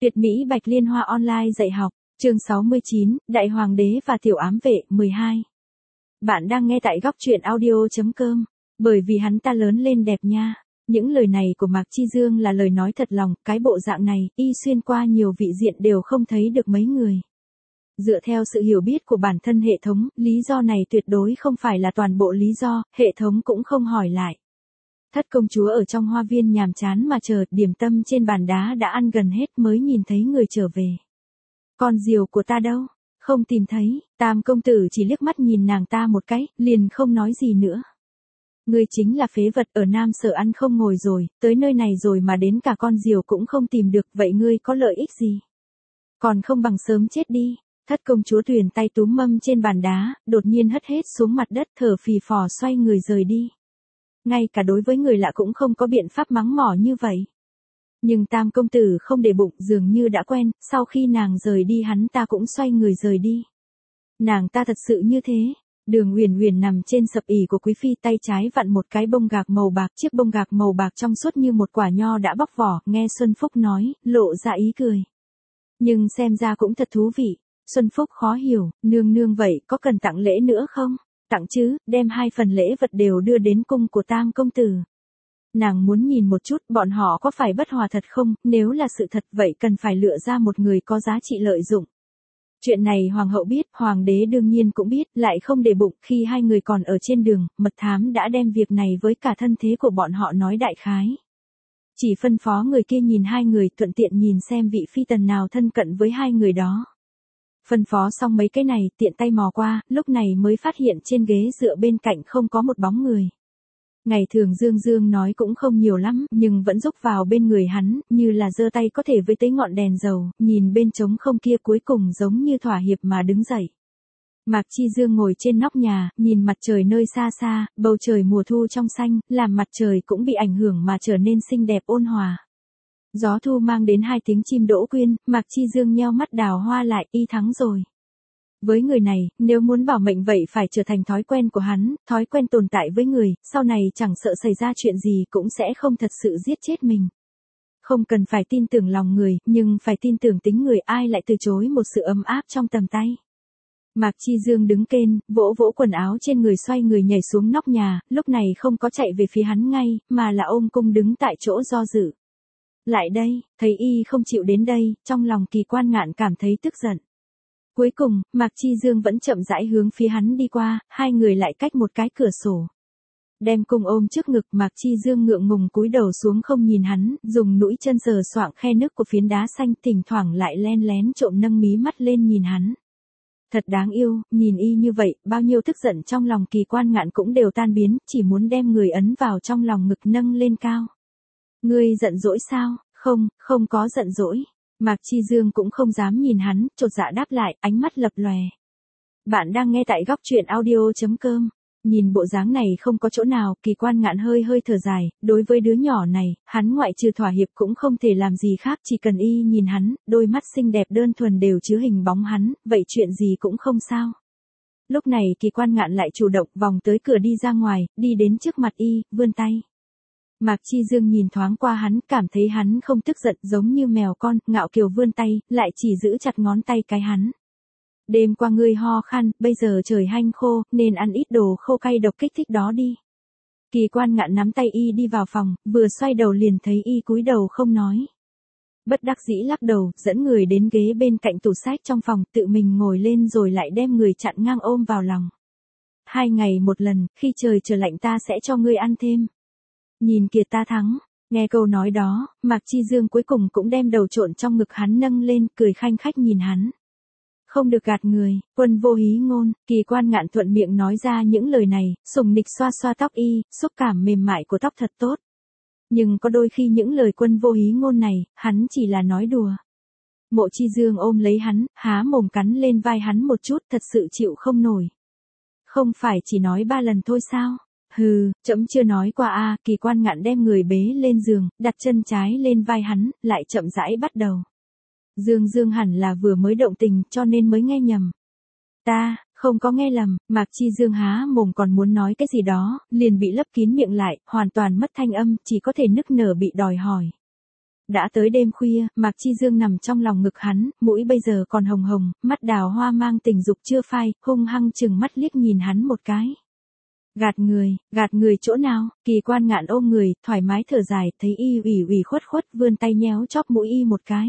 Tuyệt mỹ Bạch Liên Hoa online dạy học, chương 69, Đại Hoàng đế và Tiểu ám vệ, 12. Bạn đang nghe tại góc truyện audio.com, bởi vì hắn ta lớn lên đẹp nha. Những lời này của Mạc Chi Dương là lời nói thật lòng, cái bộ dạng này, y xuyên qua nhiều vị diện đều không thấy được mấy người. Dựa theo sự hiểu biết của bản thân hệ thống, lý do này tuyệt đối không phải là toàn bộ lý do, hệ thống cũng không hỏi lại. Thất công chúa ở trong hoa viên nhàm chán mà chờ, điểm tâm trên bàn đá đã ăn gần hết mới nhìn thấy người trở về. Con diều của ta đâu? Không tìm thấy. Tam công tử chỉ liếc mắt nhìn nàng ta một cái, liền không nói gì nữa. Ngươi chính là phế vật, ở Nam Sở ăn không ngồi rồi, tới nơi này rồi mà đến cả con diều cũng không tìm được, vậy ngươi có lợi ích gì? Còn không bằng sớm chết đi. Thất công chúa Tuyền tay túm mâm trên bàn đá, đột nhiên hất hết xuống mặt đất, thở phì phò xoay người rời đi. Ngay cả đối với người lạ cũng không có biện pháp mắng mỏ như vậy. Nhưng Tam công tử không để bụng, dường như đã quen, sau khi nàng rời đi hắn ta cũng xoay người rời đi. Nàng ta thật sự như thế. Đường Uyển Uyển nằm trên sập ỉ của quý phi, tay trái vặn một cái bông gạc màu bạc, chiếc bông gạc màu bạc trong suốt như một quả nho đã bóc vỏ, nghe Xuân Phúc nói, lộ ra ý cười. Nhưng xem ra cũng thật thú vị. Xuân Phúc khó hiểu, nương nương vậy có cần tặng lễ nữa không? Tặng chứ, đem 2 phần lễ vật đều đưa đến cung của Tam công tử. Nàng muốn nhìn một chút bọn họ có phải bất hòa thật không, nếu là sự thật vậy cần phải lựa ra một người có giá trị lợi dụng. Chuyện này hoàng hậu biết, hoàng đế đương nhiên cũng biết, lại không để bụng, khi hai người còn ở trên đường, mật thám đã đem việc này với cả thân thế của bọn họ nói đại khái. Chỉ phân phó người kia nhìn hai người, thuận tiện nhìn xem vị phi tần nào thân cận với hai người đó. Phân phó xong mấy cái này, tiện tay mò qua, lúc này mới phát hiện trên ghế dựa bên cạnh không có một bóng người. Ngày thường Dương Dương nói cũng không nhiều lắm, nhưng vẫn rúc vào bên người hắn, như là giơ tay có thể với tới ngọn đèn dầu, nhìn bên trống không kia cuối cùng giống như thỏa hiệp mà đứng dậy. Mạc Chi Dương ngồi trên nóc nhà, nhìn mặt trời nơi xa xa, bầu trời mùa thu trong xanh, làm mặt trời cũng bị ảnh hưởng mà trở nên xinh đẹp ôn hòa. Gió thu mang đến 2 tiếng chim đỗ quyên, Mạc Chi Dương nheo mắt đào hoa lại, y thắng rồi. Với người này, nếu muốn bảo mệnh vậy phải trở thành thói quen của hắn, thói quen tồn tại với người, sau này chẳng sợ xảy ra chuyện gì cũng sẽ không thật sự giết chết mình. Không cần phải tin tưởng lòng người, nhưng phải tin tưởng tính người, ai lại từ chối một sự ấm áp trong tầm tay. Mạc Chi Dương đứng kên, vỗ vỗ quần áo trên người, xoay người nhảy xuống nóc nhà, lúc này không có chạy về phía hắn ngay, mà là ôm cung đứng tại chỗ do dự. Lại đây, thấy y không chịu đến đây, trong lòng Kỳ Quan Ngạn cảm thấy tức giận. Cuối cùng, Mạc Chi Dương vẫn chậm rãi hướng phía hắn đi qua, hai người lại cách một cái cửa sổ. Đem cung ôm trước ngực, Mạc Chi Dương ngượng ngùng cúi đầu xuống không nhìn hắn, dùng mũi chân sờ soạng khe nước của phiến đá xanh, thỉnh thoảng lại len lén trộm nâng mí mắt lên nhìn hắn. Thật đáng yêu, nhìn y như vậy, bao nhiêu tức giận trong lòng Kỳ Quan Ngạn cũng đều tan biến, chỉ muốn đem người ấn vào trong lòng ngực nâng lên cao. Ngươi giận dỗi sao? Không, không có giận dỗi. Mạc Chi Dương cũng không dám nhìn hắn, chột dạ đáp lại, ánh mắt lập lòe. Bạn đang nghe tại góc truyện audio.com. Nhìn bộ dáng này không có chỗ nào, Kỳ Quan Ngạn hơi thở dài, đối với đứa nhỏ này, hắn ngoại trừ thỏa hiệp cũng không thể làm gì khác, chỉ cần y nhìn hắn, đôi mắt xinh đẹp đơn thuần đều chứa hình bóng hắn, vậy chuyện gì cũng không sao. Lúc này Kỳ Quan Ngạn lại chủ động vòng tới cửa đi ra ngoài, đi đến trước mặt y, vươn tay. Mạc Chi Dương nhìn thoáng qua hắn, cảm thấy hắn không tức giận, giống như mèo con, ngạo kiều vươn tay, lại chỉ giữ chặt ngón tay cái hắn. Đêm qua ngươi ho khan, bây giờ trời hanh khô, nên ăn ít đồ khô cay độc kích thích đó đi. Kỳ Quan Ngạn nắm tay y đi vào phòng, vừa xoay đầu liền thấy y cúi đầu không nói. Bất đắc dĩ lắc đầu, dẫn người đến ghế bên cạnh tủ sách trong phòng, tự mình ngồi lên rồi lại đem người chặn ngang ôm vào lòng. 2 ngày một lần, khi trời trở lạnh ta sẽ cho ngươi ăn thêm. Nhìn kìa ta thắng. Nghe câu nói đó, Mạc Chi Dương cuối cùng cũng đem đầu trộn trong ngực hắn nâng lên, cười khanh khách nhìn hắn. Không được gạt người, quân vô hí ngôn, Kỳ Quan Ngạn thuận miệng nói ra những lời này, sùng nịch xoa xoa tóc y, xúc cảm mềm mại của tóc thật tốt. Nhưng có đôi khi những lời quân vô hí ngôn này, hắn chỉ là nói đùa. Mộ Chi Dương ôm lấy hắn, há mồm cắn lên vai hắn một chút, thật sự chịu không nổi. Không phải chỉ nói 3 lần thôi sao? Hừ, trẫm chưa nói qua a. Kỳ Quan Ngạn đem người bế lên giường, đặt chân trái lên vai hắn, lại chậm rãi bắt đầu. Dương Dương hẳn là vừa mới động tình, cho nên mới nghe nhầm. Ta, không có nghe lầm. Mạc Chi Dương há mồm còn muốn nói cái gì đó, liền bị lấp kín miệng lại, hoàn toàn mất thanh âm, chỉ có thể nức nở bị đòi hỏi. Đã tới đêm khuya, Mạc Chi Dương nằm trong lòng ngực hắn, mũi bây giờ còn hồng hồng, mắt đào hoa mang tình dục chưa phai, hung hăng chừng mắt liếc nhìn hắn một cái. Gạt người chỗ nào? Kỳ Quan Ngạn ôm người, thoải mái thở dài, thấy y ủy khuất vươn tay nhéo chóp mũi y một cái.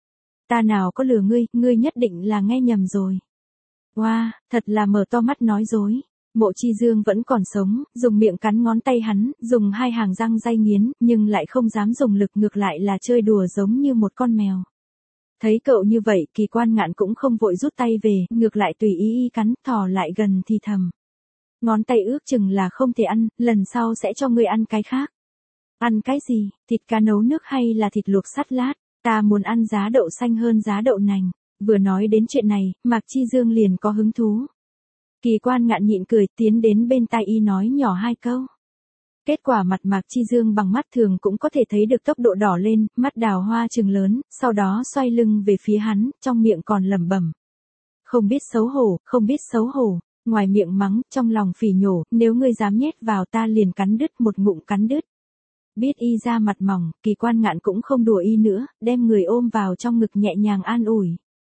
Ta nào có lừa ngươi nhất định là nghe nhầm rồi. Wow, thật là mở to mắt nói dối. Mộ Chi Dương vẫn còn sống, dùng miệng cắn ngón tay hắn, dùng hai hàng răng day nghiến, nhưng lại không dám dùng lực, ngược lại là chơi đùa giống như một con mèo. Thấy cậu như vậy, Kỳ Quan Ngạn cũng không vội rút tay về, ngược lại tùy ý cắn, thò lại gần thì thầm. Ngón tay ước chừng là không thể ăn, lần sau sẽ cho ngươi ăn cái khác. Ăn cái gì, thịt cá nấu nước hay là thịt luộc sắt lát? Ta muốn ăn giá đậu xanh hơn giá đậu nành. Vừa nói đến chuyện này, Mạc Chi Dương liền có hứng thú. Kỳ Quan Ngạn nhịn cười, tiến đến bên tai y nói nhỏ hai câu. Kết quả mặt Mạc Chi Dương bằng mắt thường cũng có thể thấy được tốc độ đỏ lên, mắt đào hoa trừng lớn, sau đó xoay lưng về phía hắn, trong miệng còn lẩm bẩm. Không biết xấu hổ, ngoài miệng mắng, trong lòng phỉ nhổ, nếu ngươi dám nhét vào ta liền cắn đứt, một ngụm cắn đứt. Biết y ra mặt mỏng, Kỳ Quan Ngạn cũng không đùa y nữa, đem người ôm vào trong ngực nhẹ nhàng an ủi.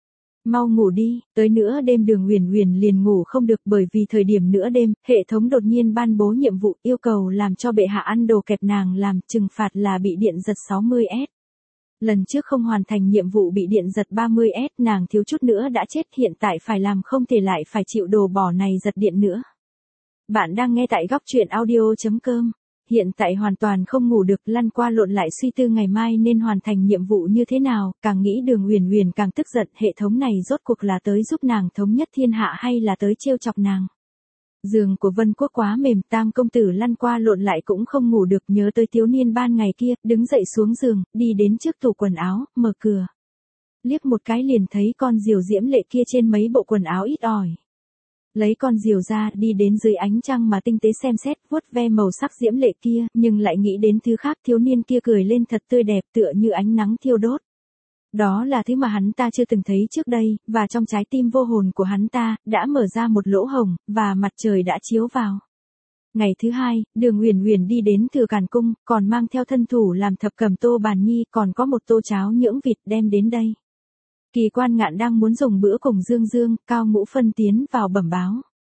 Mau ngủ đi, tới nữa đêm Đường Huyền Huyền liền ngủ không được, bởi vì thời điểm nữa đêm, hệ thống đột nhiên ban bố nhiệm vụ yêu cầu làm cho bệ hạ ăn đồ kẹp nàng làm, trừng phạt là bị điện giật 60S. Lần trước không hoàn thành nhiệm vụ bị điện giật 30S, nàng thiếu chút nữa đã chết, hiện tại phải làm không thể lại phải chịu đồ bỏ này giật điện nữa. Bạn đang nghe tại góc truyện audio.com. Hiện tại hoàn toàn không ngủ được, lăn qua lộn lại suy tư ngày mai nên hoàn thành nhiệm vụ như thế nào, càng nghĩ Đường Huyền Huyền càng tức giận, hệ thống này rốt cuộc là tới giúp nàng thống nhất thiên hạ hay là tới trêu chọc nàng. Giường của Vân Quốc quá mềm, Tam công tử lăn qua lộn lại cũng không ngủ được, nhớ tới thiếu niên ban ngày kia, đứng dậy xuống giường, đi đến trước tủ quần áo, mở cửa. Liếc một cái liền thấy con diều diễm lệ kia trên mấy bộ quần áo ít ỏi. Lấy con diều ra, đi đến dưới ánh trăng mà tinh tế xem xét, vuốt ve màu sắc diễm lệ kia, nhưng lại nghĩ đến thứ khác, thiếu niên kia cười lên thật tươi đẹp, tựa như ánh nắng thiêu đốt. Đó là thứ mà hắn ta chưa từng thấy trước đây, và trong trái tim vô hồn của hắn ta, đã mở ra một lỗ hổng, và mặt trời đã chiếu vào. Ngày thứ hai, Đường Huyền Huyền đi đến Thừa Càn Cung, còn mang theo thân thủ làm thập cẩm tô bàn nhi, còn có một tô cháo nhưỡng vịt đem đến đây. Kỳ Quan Ngạn đang muốn dùng bữa cùng Dương, Cao Ngũ Phân tiến vào bẩm báo.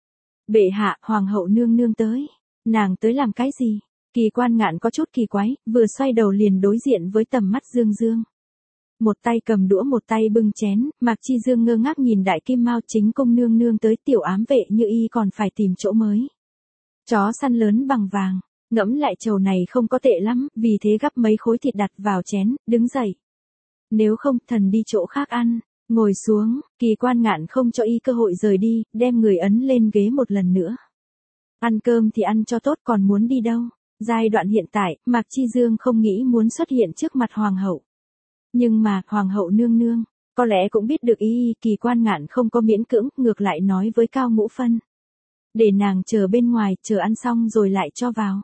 Bệ hạ, Hoàng hậu nương nương tới. Nàng tới làm cái gì? Kỳ Quan Ngạn có chút kỳ quái, vừa xoay đầu liền đối diện với tầm mắt Dương. Một tay cầm đũa một tay bưng chén, Mạc Chi Dương ngơ ngác nhìn Đại Kim Mao chính cung nương nương tới, tiểu ám vệ như y còn phải tìm chỗ mới. Chó săn lớn bằng vàng, ngẫm lại trầu này không có tệ lắm, vì thế gắp mấy khối thịt đặt vào chén, đứng dậy. Nếu không, thần đi chỗ khác ăn. Ngồi xuống, Kỳ Quan Ngạn không cho y cơ hội rời đi, đem người ấn lên ghế một lần nữa. Ăn cơm thì ăn cho tốt, còn muốn đi đâu? Giai đoạn hiện tại, Mạc Chi Dương không nghĩ muốn xuất hiện trước mặt Hoàng hậu. Nhưng mà, Hoàng hậu nương nương, có lẽ cũng biết được ý, Kỳ Quan Ngạn không có miễn cưỡng, ngược lại nói với Cao Ngũ Phân. Để nàng chờ bên ngoài, chờ ăn xong rồi lại cho vào.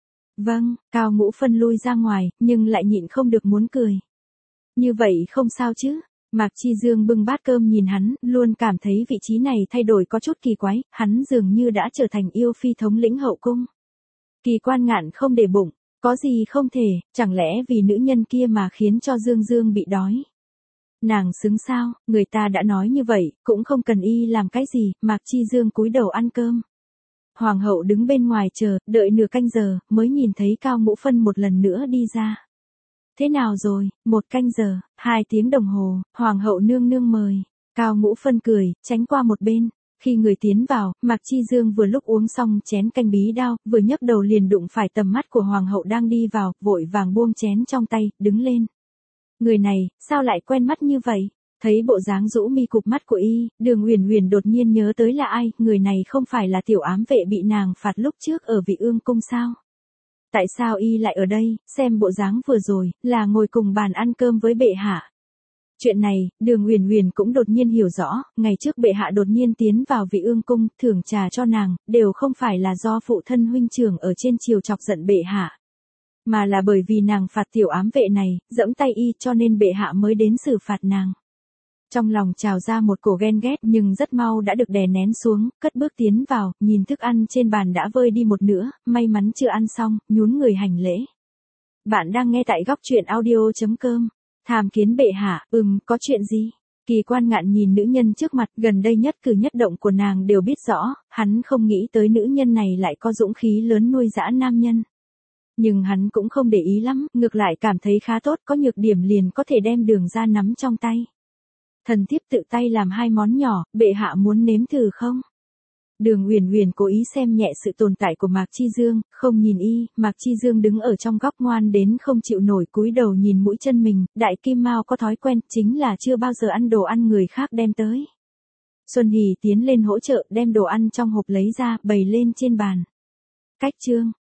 Vâng, Cao Ngũ Phân lui ra ngoài, nhưng lại nhịn không được muốn cười. Như vậy không sao chứ? Mạc Chi Dương bưng bát cơm nhìn hắn, luôn cảm thấy vị trí này thay đổi có chút kỳ quái, hắn dường như đã trở thành yêu phi thống lĩnh hậu cung. Kỳ Quan Ngạn không để bụng, có gì không thể, chẳng lẽ vì nữ nhân kia mà khiến cho Dương bị đói. Nàng xứng sao, người ta đã nói như vậy, cũng không cần y làm cái gì, Mạc Chi Dương cúi đầu ăn cơm. Hoàng hậu đứng bên ngoài chờ, đợi nửa canh giờ, mới nhìn thấy Cao Ngũ Phân một lần nữa đi ra. Thế nào rồi, 1 canh giờ, 2 tiếng đồng hồ, Hoàng hậu nương nương mời. Cao Ngũ Phân cười, tránh qua một bên. Khi người tiến vào, Mạc Chi Dương vừa lúc uống xong chén canh bí đao, vừa nhấc đầu liền đụng phải tầm mắt của Hoàng hậu đang đi vào, vội vàng buông chén trong tay, đứng lên. Người này, sao lại quen mắt như vậy? Thấy bộ dáng rũ mi cụp mắt của y, Đường Huyền Huyền đột nhiên nhớ tới là ai, người này không phải là tiểu ám vệ bị nàng phạt lúc trước ở Vị Ương cung sao? Tại sao y lại ở đây, xem bộ dáng vừa rồi, là ngồi cùng bàn ăn cơm với bệ hạ. Chuyện này, Đường Huyền Huyền cũng đột nhiên hiểu rõ, ngày trước bệ hạ đột nhiên tiến vào Vị Ương cung, thưởng trà cho nàng, đều không phải là do phụ thân huynh trưởng ở trên triều chọc giận bệ hạ. Mà là bởi vì nàng phạt tiểu ám vệ này, giẫm tay y cho nên bệ hạ mới đến xử phạt nàng. Trong lòng trào ra một cổ ghen ghét nhưng rất mau đã được đè nén xuống, cất bước tiến vào, nhìn thức ăn trên bàn đã vơi đi một nửa, may mắn chưa ăn xong, nhún người hành lễ. Bạn đang nghe tại góc truyện audio.com. Tham kiến bệ hạ, có chuyện gì? Kỳ Quan Ngạn nhìn nữ nhân trước mặt, gần đây nhất cử nhất động của nàng đều biết rõ, hắn không nghĩ tới nữ nhân này lại có dũng khí lớn nuôi dã nam nhân. Nhưng hắn cũng không để ý lắm, ngược lại cảm thấy khá tốt, có nhược điểm liền có thể đem Đường ra nắm trong tay. Thần thiếp tự tay làm 2 món nhỏ, bệ hạ muốn nếm thử không? Đường Uyển Uyển cố ý xem nhẹ sự tồn tại của Mạc Chi Dương, không nhìn y, Mạc Chi Dương đứng ở trong góc ngoan đến không chịu nổi, cúi đầu nhìn mũi chân mình, Đại Kim Mao có thói quen, chính là chưa bao giờ ăn đồ ăn người khác đem tới. Xuân Hỷ tiến lên hỗ trợ, đem đồ ăn trong hộp lấy ra, bày lên trên bàn. Cách chương